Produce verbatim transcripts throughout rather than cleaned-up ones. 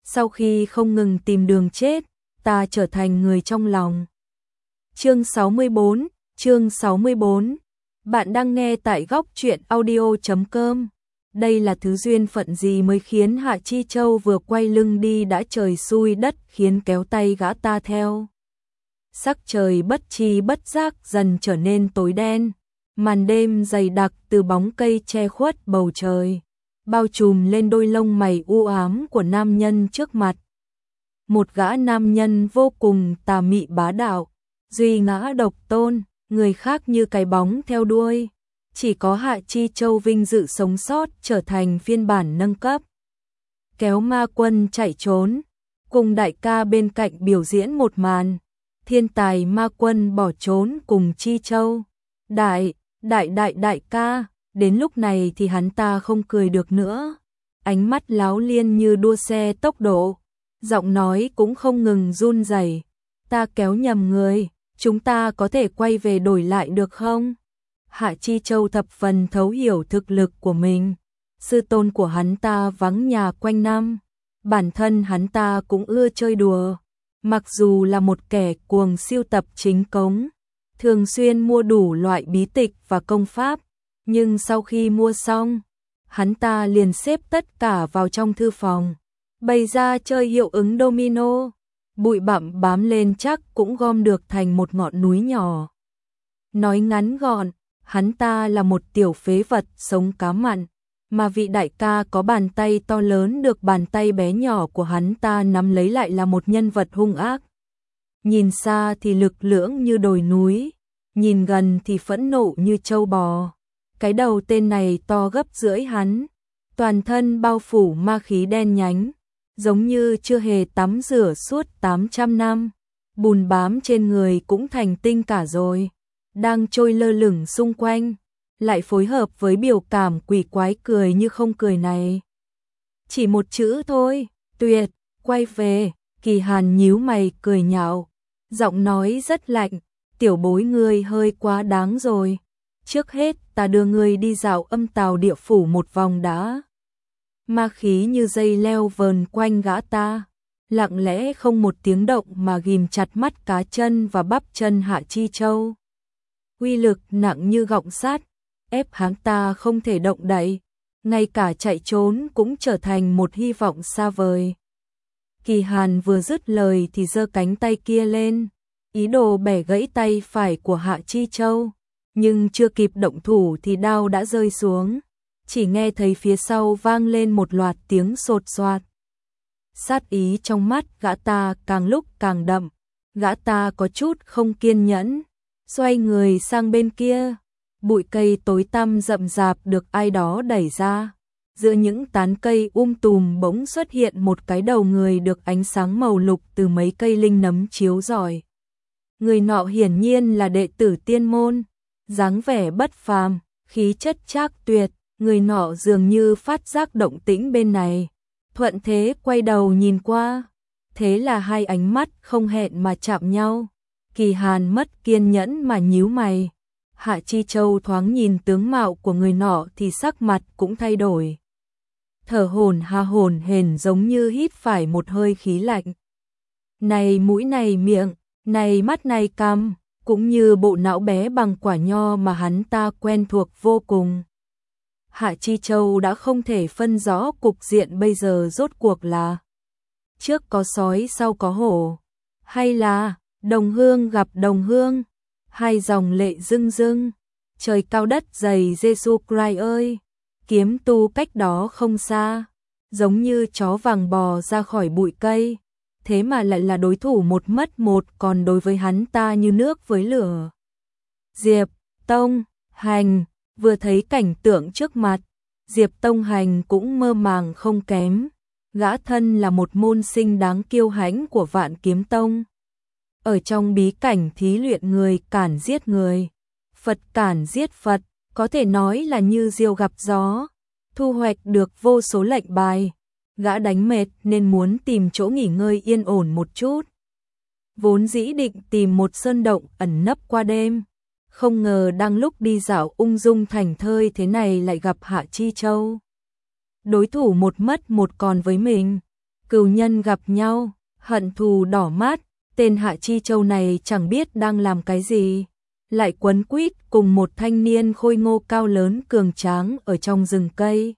sau khi không ngừng tìm đường chết, ta trở thành người trong lòng. Chương sáu mươi bốn, chương sáu mươi bốn. Bạn đang nghe tại góc truyện audio chấm com. Đây là thứ duyên phận gì mới khiến Hạ Chi Châu vừa quay lưng đi đã trời xui đất khiến kéo tay gã ta theo. Sắc trời bất chi bất giác dần trở nên tối đen, màn đêm dày đặc từ bóng cây che khuất bầu trời, bao trùm lên đôi lông mày u ám của nam nhân trước mặt. Một gã nam nhân vô cùng tà mị bá đạo, duy ngã độc tôn, người khác như cái bóng theo đuôi. Chỉ có Hạ Chi Châu vinh dự sống sót trở thành phiên bản nâng cấp. Kéo ma quân chạy trốn, cùng đại ca bên cạnh biểu diễn một màn. Thiên tài ma quân bỏ trốn cùng Chi Châu. Đại, đại đại đại ca, đến lúc này thì hắn ta không cười được nữa. Ánh mắt láo liên như đua xe tốc độ, giọng nói cũng không ngừng run rẩy. Ta kéo nhầm người, chúng ta có thể quay về đổi lại được không? Hạ Chi Châu thập phần thấu hiểu thực lực của mình. Sư tôn của hắn ta vắng nhà quanh năm, bản thân hắn ta cũng ưa chơi đùa. Mặc dù là một kẻ cuồng siêu tập chính cống, thường xuyên mua đủ loại bí tịch và công pháp, nhưng sau khi mua xong, hắn ta liền xếp tất cả vào trong thư phòng, bày ra chơi hiệu ứng domino. Bụi bặm bám lên chắc cũng gom được thành một ngọn núi nhỏ. Nói ngắn gọn, hắn ta là một tiểu phế vật sống cá mặn, mà vị đại ca có bàn tay to lớn được bàn tay bé nhỏ của hắn ta nắm lấy lại là một nhân vật hung ác. Nhìn xa thì lực lưỡng như đồi núi, nhìn gần thì phẫn nộ như trâu bò. Cái đầu tên này to gấp rưỡi hắn, toàn thân bao phủ ma khí đen nhánh, giống như chưa hề tắm rửa suốt tám trăm năm, bùn bám trên người cũng thành tinh cả rồi, đang trôi lơ lửng xung quanh, lại phối hợp với biểu cảm quỷ quái cười như không cười này. Chỉ một chữ thôi, tuyệt, quay về. Kỳ Hàn nhíu mày cười nhạo, giọng nói rất lạnh, tiểu bối ngươi hơi quá đáng rồi, trước hết ta đưa ngươi đi dạo âm tào địa phủ một vòng đã. Ma khí như dây leo vờn quanh gã ta, lặng lẽ không một tiếng động mà ghim chặt mắt cá chân và bắp chân Hạ Chi Châu. Uy lực nặng như gọng sắt, ép hắn ta không thể động đậy, ngay cả chạy trốn cũng trở thành một hy vọng xa vời. Kỳ Hàn vừa dứt lời thì giơ cánh tay kia lên, ý đồ bẻ gãy tay phải của Hạ Chi Châu, nhưng chưa kịp động thủ thì đao đã rơi xuống, chỉ nghe thấy phía sau vang lên một loạt tiếng sột soạt. Sát ý trong mắt gã ta càng lúc càng đậm, gã ta có chút không kiên nhẫn, xoay người sang bên kia. Bụi cây tối tăm rậm rạp được ai đó đẩy ra, giữa những tán cây um tùm bỗng xuất hiện một cái đầu người được ánh sáng màu lục từ mấy cây linh nấm chiếu rọi. Người nọ hiển nhiên là đệ tử tiên môn, dáng vẻ bất phàm, khí chất trác tuyệt, người nọ dường như phát giác động tĩnh bên này, thuận thế quay đầu nhìn qua, thế là hai ánh mắt không hẹn mà chạm nhau. Kỳ Hàn mất kiên nhẫn mà nhíu mày. Hạ Chi Châu thoáng nhìn tướng mạo của người nọ thì sắc mặt cũng thay đổi. Thở hổn ha hổn hển giống như hít phải một hơi khí lạnh. Này mũi này miệng, này mắt này cằm, cũng như bộ não bé bằng quả nho mà hắn ta quen thuộc vô cùng. Hạ Chi Châu đã không thể phân rõ cục diện bây giờ rốt cuộc là trước có sói sau có hổ, hay là đồng hương gặp đồng hương. Hai dòng lệ rưng rưng, trời cao đất dày Giêsu Christ ơi, kiếm tu cách đó không xa, giống như chó vàng bò ra khỏi bụi cây, thế mà lại là đối thủ một mất một, còn đối với hắn ta như nước với lửa. Diệp Tông Hành vừa thấy cảnh tượng trước mặt, Diệp Tông Hành cũng mơ màng không kém, gã thân là một môn sinh đáng kiêu hãnh của Vạn Kiếm Tông. Ở trong bí cảnh thí luyện người cản giết người, Phật cản giết Phật, có thể nói là như diều gặp gió, thu hoạch được vô số lệnh bài. Gã đánh mệt nên muốn tìm chỗ nghỉ ngơi yên ổn một chút. Vốn dĩ định tìm một sơn động ẩn nấp qua đêm, không ngờ đang lúc đi dạo ung dung thảnh thơi thế này lại gặp Hạ Chi Châu. Đối thủ một mất một còn với mình, Cừu nhân gặp nhau, hận thù đỏ mắt, tên Hạ Chi Châu này chẳng biết đang làm cái gì, lại quấn quýt cùng một thanh niên khôi ngô cao lớn cường tráng ở trong rừng cây.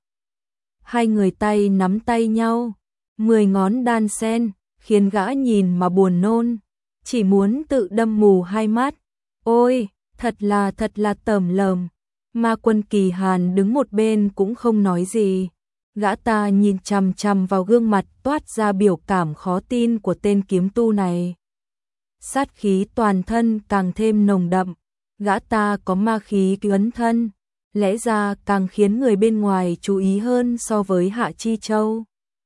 Hai người tay nắm tay nhau, mười ngón đan sen, khiến gã nhìn mà buồn nôn, chỉ muốn tự đâm mù hai mắt. Ôi, thật là thật là tởm lợm. Ma Quân Kỳ Hàn đứng một bên cũng không nói gì. Gã ta nhìn chằm chằm vào gương mặt toát ra biểu cảm khó tin của tên kiếm tu này. Sát khí toàn thân càng thêm nồng đậm, gã ta có ma khí ấn thân, lẽ ra càng khiến người bên ngoài chú ý hơn so với Hạ Chi Châu.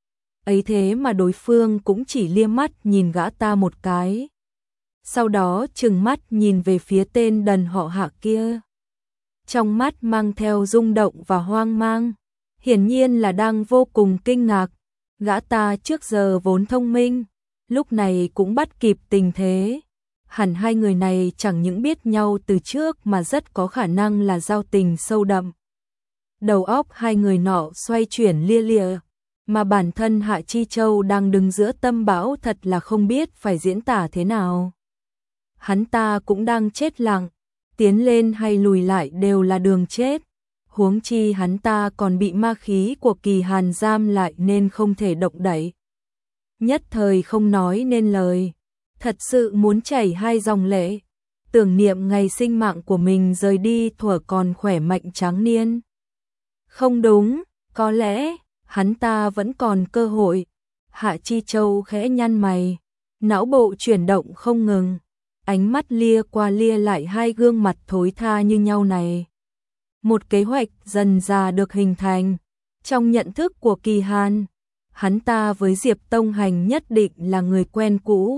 Ấy thế mà đối phương cũng chỉ liếc mắt nhìn gã ta một cái. Sau đó trừng mắt nhìn về phía tên đần họ Hạ kia. Trong mắt mang theo rung động và hoang mang, hiển nhiên là đang vô cùng kinh ngạc. Gã ta trước giờ vốn thông minh, lúc này cũng bắt kịp tình thế. Hẳn hai người này chẳng những biết nhau từ trước mà rất có khả năng là giao tình sâu đậm. Đầu óc hai người nọ xoay chuyển lia lịa, mà bản thân Hạ Chi Châu đang đứng giữa tâm bão thật là không biết phải diễn tả thế nào. Hắn ta cũng đang chết lặng, tiến lên hay lùi lại đều là đường chết. Huống chi hắn ta còn bị ma khí của Kỳ Hàn giam lại nên không thể động đậy. Nhất thời không nói nên lời, thật sự muốn chảy hai dòng lệ, tưởng niệm ngày sinh mạng của mình rời đi thuở còn khỏe mạnh tráng niên. Không đúng, có lẽ hắn ta vẫn còn cơ hội. Hạ Chi Châu khẽ nhăn mày, não bộ chuyển động không ngừng, ánh mắt lia qua lia lại hai gương mặt thối tha như nhau này. Một kế hoạch dần dà được hình thành. Trong nhận thức của Kỳ Hàn, hắn ta với Diệp Tông Hành nhất định là người quen cũ.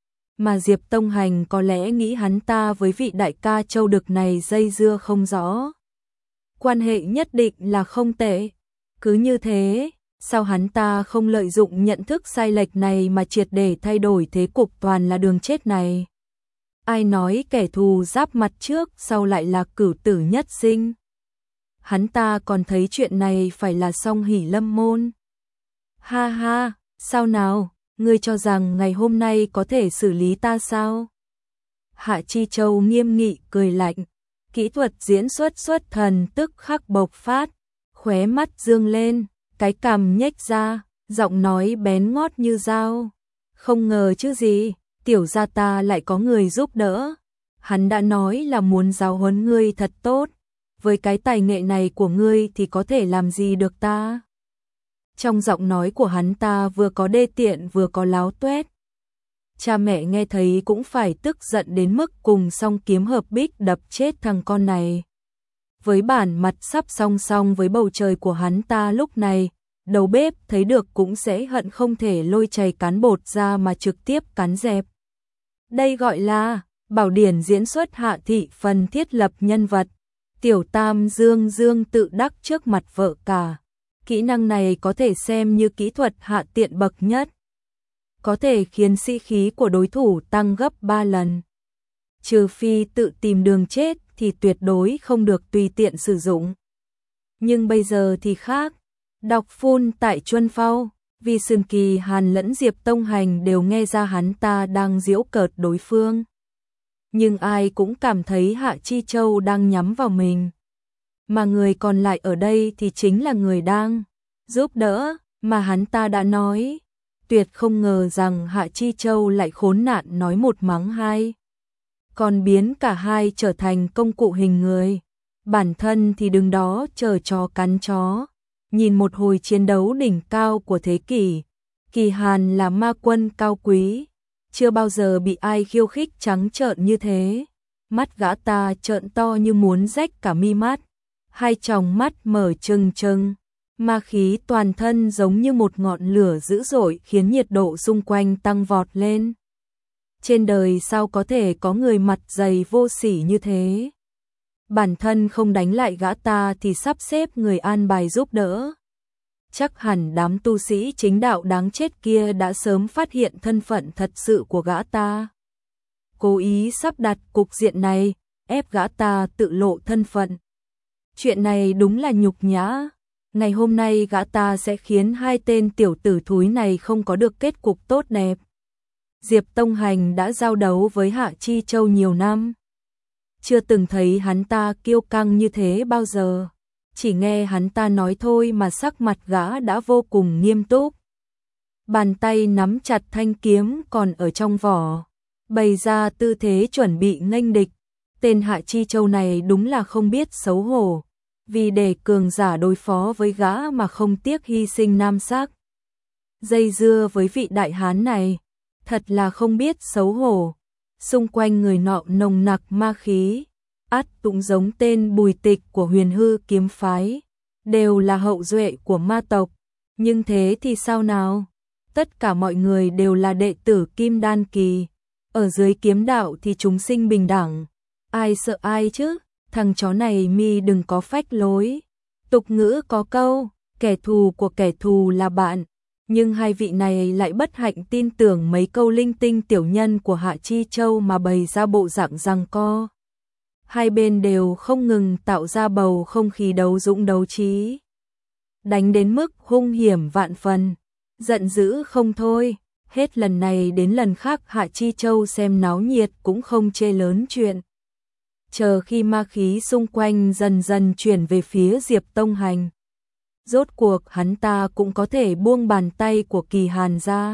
Mà Diệp Tông Hành có lẽ nghĩ hắn ta với vị đại ca châu đực này dây dưa không rõ. Quan hệ nhất định là không tệ. Cứ như thế, sao hắn ta không lợi dụng nhận thức sai lệch này mà triệt để thay đổi thế cục toàn là đường chết này? Ai nói kẻ thù giáp mặt trước sau lại là cửu tử nhất sinh? Hắn ta còn thấy chuyện này phải là song hỷ lâm môn. Ha ha, sao nào, ngươi cho rằng ngày hôm nay có thể xử lý ta sao? Hạ Chi Châu nghiêm nghị cười lạnh, kỹ thuật diễn xuất xuất thần tức khắc bộc phát, khóe mắt dương lên, cái cằm nhếch ra, giọng nói bén ngót như dao. Không ngờ chứ gì, tiểu gia ta lại có người giúp đỡ. Hắn đã nói là muốn giáo huấn ngươi thật tốt, với cái tài nghệ này của ngươi thì có thể làm gì được ta? Trong giọng nói của hắn ta vừa có đê tiện vừa có láo tuét. Cha mẹ nghe thấy cũng phải tức giận đến mức cùng song kiếm hợp bích đập chết thằng con này. Với bản mặt sắp song song với bầu trời của hắn ta lúc này, đầu bếp thấy được cũng sẽ hận không thể lôi chày cán bột ra mà trực tiếp cán dẹp. Đây gọi là bảo điển diễn xuất Hạ thị phần thiết lập nhân vật. Tiểu Tam dương dương tự đắc trước mặt vợ cả. Kỹ năng này có thể xem như kỹ thuật hạ tiện bậc nhất. Có thể khiến sĩ khí của đối thủ tăng gấp ba lần. Trừ phi tự tìm đường chết thì tuyệt đối không được tùy tiện sử dụng. Nhưng bây giờ thì khác. Đọc phun tại Chuân Phao, vì Sương Kỳ Hàn lẫn Diệp Tông Hành đều nghe ra hắn ta đang giễu cợt đối phương. Nhưng ai cũng cảm thấy Hạ Chi Châu đang nhắm vào mình. Mà người còn lại ở đây thì chính là người đang giúp đỡ mà hắn ta đã nói. Tuyệt không ngờ rằng Hạ Chi Châu lại khốn nạn nói một mắng hai, còn biến cả hai trở thành công cụ hình người. Bản thân thì đứng đó chờ chó cắn chó. Nhìn một hồi chiến đấu đỉnh cao của thế kỷ, Kỳ Hàn là ma quân cao quý, chưa bao giờ bị ai khiêu khích trắng trợn như thế. Mắt gã ta trợn to như muốn rách cả mi mắt, hai tròng mắt mở trừng trừng, ma khí toàn thân giống như một ngọn lửa dữ dội khiến nhiệt độ xung quanh tăng vọt lên. Trên đời sao có thể có người mặt dày vô sỉ như thế? Bản thân không đánh lại gã ta thì sắp xếp người an bài giúp đỡ. Chắc hẳn đám tu sĩ chính đạo đáng chết kia đã sớm phát hiện thân phận thật sự của gã ta. Cố ý sắp đặt cục diện này, ép gã ta tự lộ thân phận. Chuyện này đúng là nhục nhã. Ngày hôm nay gã ta sẽ khiến hai tên tiểu tử thúi này không có được kết cục tốt đẹp. Diệp Tông Hành đã giao đấu với Hạ Chi Châu nhiều năm. Chưa từng thấy hắn ta kiêu căng như thế bao giờ. Chỉ nghe hắn ta nói thôi mà sắc mặt gã đã vô cùng nghiêm túc. Bàn tay nắm chặt thanh kiếm còn ở trong vỏ, bày ra tư thế chuẩn bị nghênh địch. Tên Hạ Chi Châu này đúng là không biết xấu hổ, vì để cường giả đối phó với gã mà không tiếc hy sinh nam sắc. Dây dưa với vị đại hán này, thật là không biết xấu hổ. Xung quanh người nọ nồng nặc ma khí, ắt cũng giống tên Bùi Tịch của Huyền Hư kiếm phái, đều là hậu duệ của ma tộc. Nhưng thế thì sao nào? Tất cả mọi người đều là đệ tử Kim Đan kỳ, ở dưới kiếm đạo thì chúng sinh bình đẳng, ai sợ ai chứ? Thằng chó này mi đừng có phách lối. Tục ngữ có câu, kẻ thù của kẻ thù là bạn, nhưng hai vị này lại bất hạnh tin tưởng mấy câu linh tinh tiểu nhân của Hạ Chi Châu mà bày ra bộ dạng giằng co. Hai bên đều không ngừng tạo ra bầu không khí đấu dũng đấu trí, đánh đến mức hung hiểm vạn phần, giận dữ không thôi. Hết lần này đến lần khác Hạ Chi Châu xem náo nhiệt cũng không chê lớn chuyện. Chờ khi ma khí xung quanh dần dần chuyển về phía Diệp Tông Hành, rốt cuộc hắn ta cũng có thể buông bàn tay của Kỳ Hàn ra.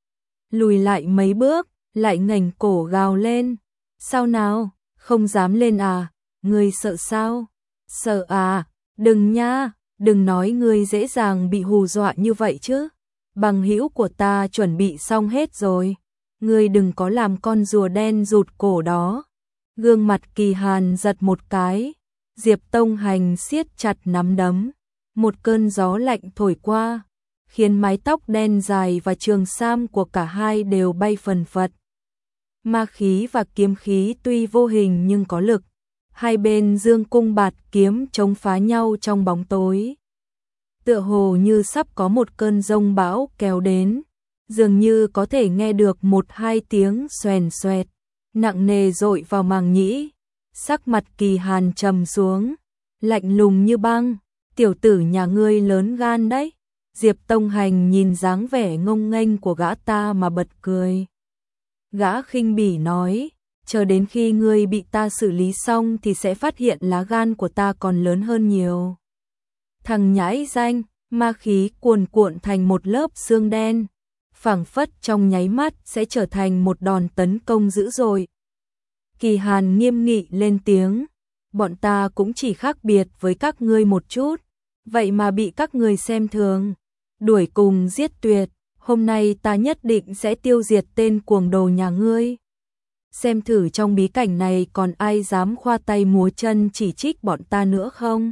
Lùi lại mấy bước, lại ngẩng cổ gào lên. Sao nào, không dám lên à, ngươi sợ sao? Sợ à, đừng nha, đừng nói ngươi dễ dàng bị hù dọa như vậy chứ. Bằng hữu của ta chuẩn bị xong hết rồi, ngươi đừng có làm con rùa đen rụt cổ đó. Gương mặt Kỳ Hàn giật một cái, Diệp Tông Hành siết chặt nắm đấm. Một cơn gió lạnh thổi qua, khiến mái tóc đen dài và trường sam của cả hai đều bay phần phật. Ma khí và kiếm khí tuy vô hình nhưng có lực, hai bên dương cung bạt kiếm chống phá nhau trong bóng tối. Tựa hồ như sắp có một cơn giông bão kéo đến, dường như có thể nghe được một hai tiếng xoèn xoẹt, nặng nề dội vào màng nhĩ. Sắc mặt Kỳ Hàn trầm xuống, lạnh lùng như băng. Tiểu tử nhà ngươi lớn gan đấy. Diệp Tông Hành nhìn dáng vẻ ngông nghênh của gã ta mà bật cười. Gã khinh bỉ nói, chờ đến khi ngươi bị ta xử lý xong thì sẽ phát hiện lá gan của ta còn lớn hơn nhiều. Thằng nhãi danh, ma khí cuồn cuộn thành một lớp xương đen, phảng phất trong nháy mắt sẽ trở thành một đòn tấn công dữ dội. Kỳ Hàn nghiêm nghị lên tiếng, bọn ta cũng chỉ khác biệt với các ngươi một chút, vậy mà bị các người xem thường, đuổi cùng giết tuyệt. Hôm nay ta nhất định sẽ tiêu diệt tên cuồng đồ nhà ngươi. Xem thử trong bí cảnh này còn ai dám khoa tay múa chân chỉ trích bọn ta nữa không?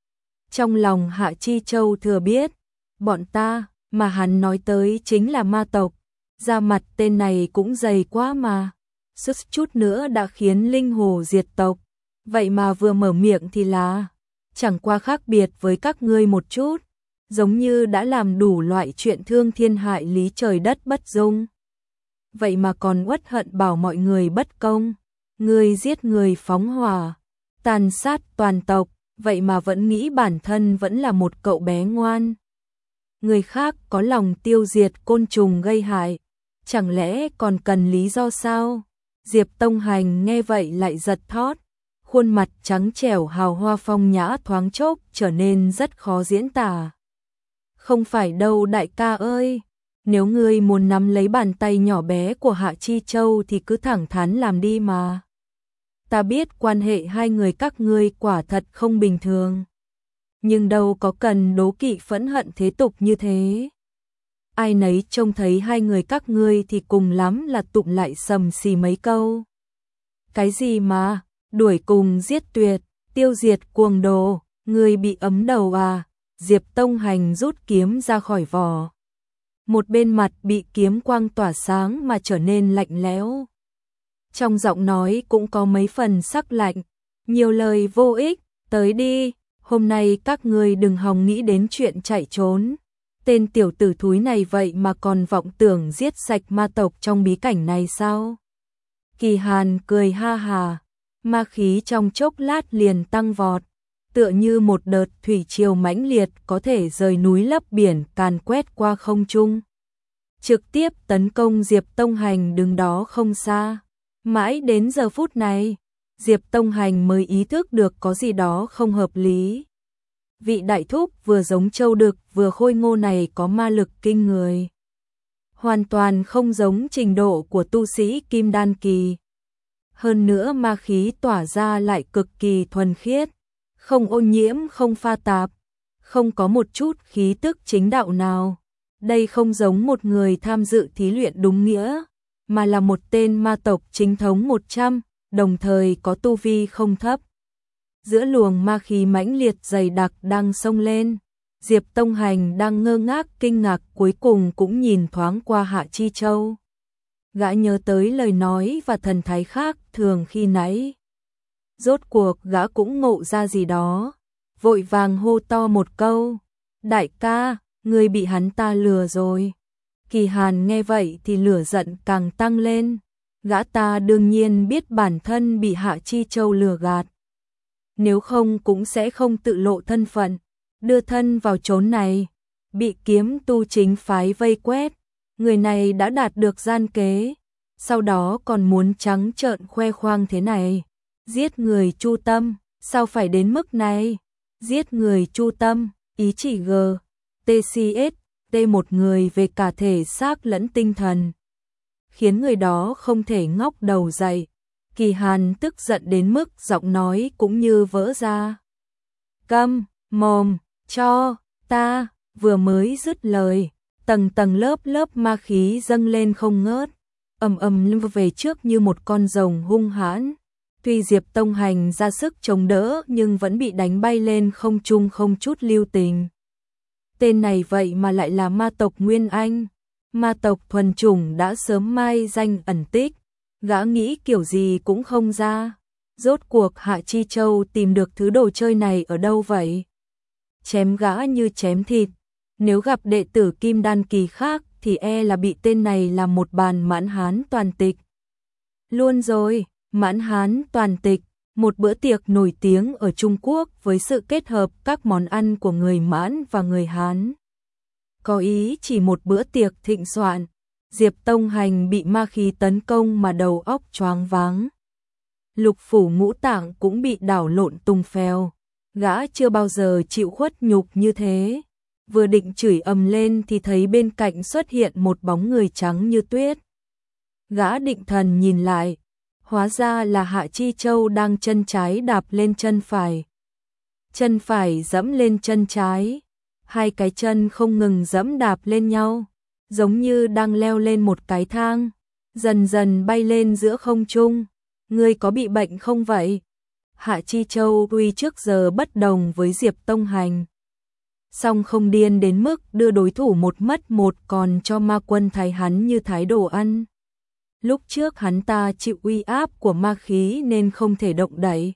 Trong lòng Hạ Chi Châu thừa biết, bọn ta mà hắn nói tới chính là ma tộc. Da mặt tên này cũng dày quá mà, sức chút nữa đã khiến linh hồ diệt tộc. Vậy mà vừa mở miệng thì là chẳng qua khác biệt với các ngươi một chút, giống như đã làm đủ loại chuyện thương thiên hại lý trời đất bất dung. Vậy mà còn uất hận bảo mọi người bất công, ngươi giết người phóng hỏa, tàn sát toàn tộc, vậy mà vẫn nghĩ bản thân vẫn là một cậu bé ngoan. Người khác có lòng tiêu diệt côn trùng gây hại, chẳng lẽ còn cần lý do sao? Diệp Tông Hành nghe vậy lại giật thót, khuôn mặt trắng trẻo hào hoa phong nhã thoáng chốc trở nên rất khó diễn tả. Không phải đâu đại ca ơi, nếu ngươi muốn nắm lấy bàn tay nhỏ bé của Hạ Chi Châu thì cứ thẳng thắn làm đi mà. Ta biết quan hệ hai người các ngươi quả thật không bình thường, nhưng đâu có cần đố kỵ phẫn hận thế tục như thế. Ai nấy trông thấy hai người các ngươi thì cùng lắm là tụm lại sầm xì mấy câu. Cái gì mà đuổi cùng giết tuyệt, tiêu diệt cuồng đồ, ngươi bị ấm đầu à? Diệp Tông Hành rút kiếm ra khỏi vỏ. Một bên mặt bị kiếm quang tỏa sáng mà trở nên lạnh lẽo. Trong giọng nói cũng có mấy phần sắc lạnh, nhiều lời vô ích, tới đi, hôm nay các ngươi đừng hòng nghĩ đến chuyện chạy trốn. Tên tiểu tử thúi này vậy mà còn vọng tưởng giết sạch ma tộc trong bí cảnh này sao? Kỳ Hàn cười ha hà, ma khí trong chốc lát liền tăng vọt, tựa như một đợt thủy triều mãnh liệt có thể rời núi lấp biển càn quét qua không trung. Trực tiếp tấn công Diệp Tông Hành đứng đó không xa. Mãi đến giờ phút này, Diệp Tông Hành mới ý thức được có gì đó không hợp lý. Vị đại thúc vừa giống trâu đực vừa khôi ngô này có ma lực kinh người. Hoàn toàn không giống trình độ của tu sĩ Kim Đan Kỳ. Hơn nữa ma khí tỏa ra lại cực kỳ thuần khiết, không ô nhiễm không pha tạp, không có một chút khí tức chính đạo nào. Đây không giống một người tham dự thí luyện đúng nghĩa, mà là một tên ma tộc chính thống một trăm, đồng thời có tu vi không thấp. Giữa luồng ma khí mãnh liệt dày đặc đang xông lên, Diệp Tông Hành đang ngơ ngác kinh ngạc cuối cùng cũng nhìn thoáng qua Hạ Chi Châu. Gã nhớ tới lời nói và thần thái khác thường khi nãy. Rốt cuộc gã cũng ngộ ra gì đó, vội vàng hô to một câu, đại ca, ngươi bị hắn ta lừa rồi. Kỳ Hàn nghe vậy thì lửa giận càng tăng lên, gã ta đương nhiên biết bản thân bị Hạ Chi Châu lừa gạt. Nếu không cũng sẽ không tự lộ thân phận, đưa thân vào chốn này, bị kiếm tu chính phái vây quét. Người này đã đạt được gian kế, sau đó còn muốn trắng trợn khoe khoang thế này. Giết người chu tâm, sao phải đến mức này? Giết người chu tâm, ý chỉ G, tê xê ét, T một người về cả thể xác lẫn tinh thần. Khiến người đó không thể ngóc đầu dậy. Kỳ Hàn tức giận đến mức giọng nói cũng như vỡ ra. Câm, mồm, cho, ta, vừa mới dứt lời. Tầng tầng lớp lớp ma khí dâng lên không ngớt, ầm ầm về trước như một con rồng hung hãn. Tuy Diệp Tông Hành ra sức chống đỡ nhưng vẫn bị đánh bay lên không trung không chút lưu tình. Tên này vậy mà lại là ma tộc Nguyên Anh, ma tộc thuần chủng đã sớm mai danh ẩn tích, gã nghĩ kiểu gì cũng không ra. Rốt cuộc Hạ Chi Châu tìm được thứ đồ chơi này ở đâu vậy? Chém gã như chém thịt. Nếu gặp đệ tử Kim Đan Kỳ khác thì e là bị tên này làm một bàn mãn hán toàn tịch. Luôn rồi, mãn hán toàn tịch, một bữa tiệc nổi tiếng ở Trung Quốc với sự kết hợp các món ăn của người Mãn và người Hán. Có ý chỉ một bữa tiệc thịnh soạn, Diệp Tông Hành bị ma khí tấn công mà đầu óc choáng váng. Lục phủ ngũ tạng cũng bị đảo lộn tung phèo, gã chưa bao giờ chịu khuất nhục như thế. Vừa định chửi ầm lên thì thấy bên cạnh xuất hiện một bóng người trắng như tuyết. Gã định thần nhìn lại, hóa ra là Hạ Chi Châu đang chân trái đạp lên chân phải. Chân phải dẫm lên chân trái, hai cái chân không ngừng dẫm đạp lên nhau, giống như đang leo lên một cái thang, dần dần bay lên giữa không trung. Ngươi có bị bệnh không vậy? Hạ Chi Châu tuy trước giờ bất đồng với Diệp Tông Hành, song không điên đến mức đưa đối thủ một mất một còn cho ma quân thái hắn như thái đồ ăn. Lúc trước hắn ta chịu uy áp của ma khí nên không thể động đậy,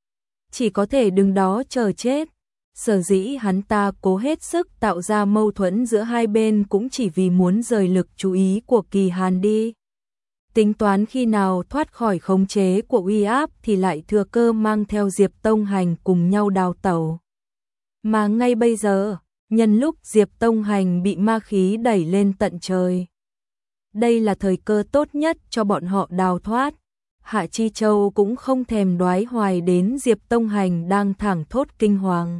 chỉ có thể đứng đó chờ chết. Sở dĩ hắn ta cố hết sức tạo ra mâu thuẫn giữa hai bên cũng chỉ vì muốn rời lực chú ý của Kỳ Hàn đi. Tính toán khi nào thoát khỏi khống chế của uy áp thì lại thừa cơ mang theo Diệp Tông Hành cùng nhau đào tẩu. Mà ngay bây giờ, nhân lúc Diệp Tông Hành bị ma khí đẩy lên tận trời, đây là thời cơ tốt nhất cho bọn họ đào thoát. Hạ Chi Châu cũng không thèm đoái hoài đến Diệp Tông Hành đang thẳng thốt kinh hoàng.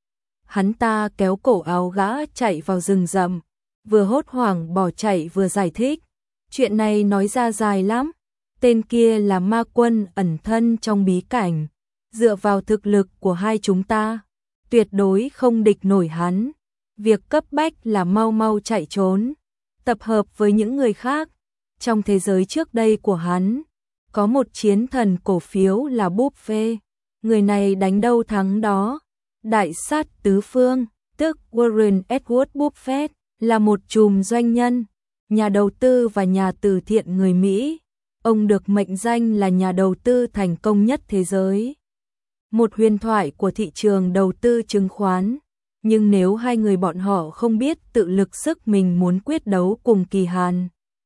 Hắn ta kéo cổ áo gã chạy vào rừng rậm, vừa hốt hoảng bỏ chạy vừa giải thích. Chuyện này nói ra dài lắm, tên kia là ma quân ẩn thân trong bí cảnh, dựa vào thực lực của hai chúng ta, tuyệt đối không địch nổi hắn. Việc cấp bách là mau mau chạy trốn, tập hợp với những người khác. Trong thế giới trước đây của hắn, có một chiến thần cổ phiếu là Buffet, người này đánh đâu thắng đó. Đại sát tứ phương, tức Warren Edward Buffett, là một trùm doanh nhân, nhà đầu tư và nhà từ thiện người Mỹ. Ông được mệnh danh là nhà đầu tư thành công nhất thế giới, một huyền thoại của thị trường đầu tư chứng khoán. Nhưng nếu hai người bọn họ không biết tự lực sức mình muốn quyết đấu cùng Kỳ Hàn,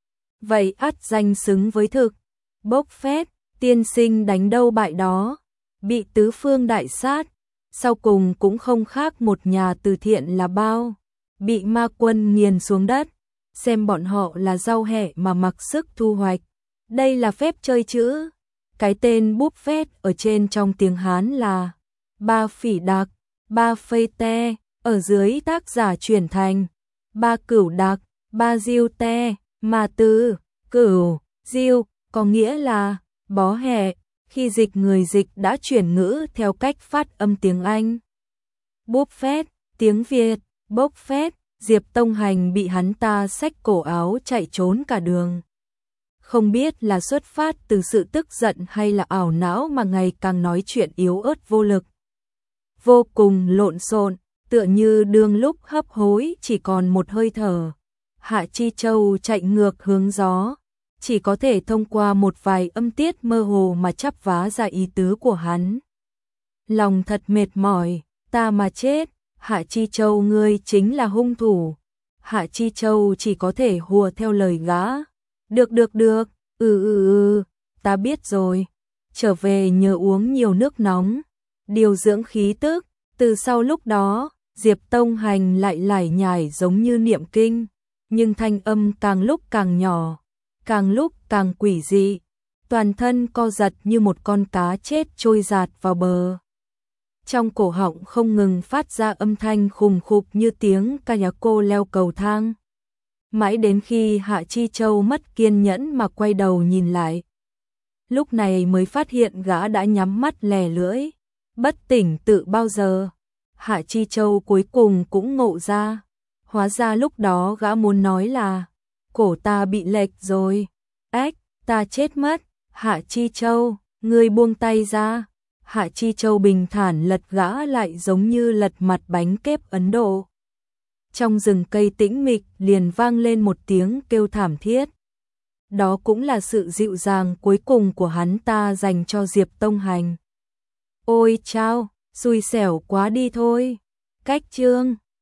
vậy ắt danh xứng với thực. Buffett tiên sinh đánh đâu bại đó, bị tứ phương đại sát, sau cùng cũng không khác một nhà từ thiện là bao, bị ma quân nghiền xuống đất, xem bọn họ là rau hẹ mà mặc sức thu hoạch. Đây là phép chơi chữ. Cái tên Buffet ở trên trong tiếng Hán là ba phỉ đặc, ba phây te, ở dưới tác giả chuyển thành ba cửu đặc, ba diêu te, mà từ cửu, diêu có nghĩa là bó hẹ, khi dịch người dịch đã chuyển ngữ theo cách phát âm tiếng Anh. Buffet, tiếng Việt, bốc phét, Diệp Tông Hành bị hắn ta xách cổ áo chạy trốn cả đường. Không biết là xuất phát từ sự tức giận hay là ảo não mà ngày càng nói chuyện yếu ớt vô lực. Vô cùng lộn xộn, tựa như đương lúc hấp hối chỉ còn một hơi thở. Hạ Chi Châu chạy ngược hướng gió, chỉ có thể thông qua một vài âm tiết mơ hồ mà chắp vá ra ý tứ của hắn. Lòng thật mệt mỏi, ta mà chết, Hạ Chi Châu ngươi chính là hung thủ. Hạ Chi Châu chỉ có thể hùa theo lời gã. Được được được, ừ ừ ừ, ta biết rồi. Trở về nhớ uống nhiều nước nóng, điều dưỡng khí tức. Từ sau lúc đó, Diệp Tông Hành lại lải nhải giống như niệm kinh, nhưng thanh âm càng lúc càng nhỏ, càng lúc càng quỷ dị, toàn thân co giật như một con cá chết trôi dạt vào bờ. Trong cổ họng không ngừng phát ra âm thanh khùng khục như tiếng ca nhạc cô leo cầu thang. Mãi đến khi Hạ Chi Châu mất kiên nhẫn mà quay đầu nhìn lại, lúc này mới phát hiện gã đã nhắm mắt lè lưỡi, bất tỉnh tự bao giờ. Hạ Chi Châu cuối cùng cũng ngộ ra, hóa ra lúc đó gã muốn nói là cổ ta bị lệch rồi. Ách, ta chết mất. Hạ Chi Châu, ngươi buông tay ra. Hạ Chi Châu bình thản lật gã lại giống như lật mặt bánh kép Ấn Độ. Trong rừng cây tĩnh mịch liền vang lên một tiếng kêu thảm thiết. Đó cũng là sự dịu dàng cuối cùng của hắn ta dành cho Diệp Tông Hành. Ôi chao, xui xẻo quá đi thôi. Cách chương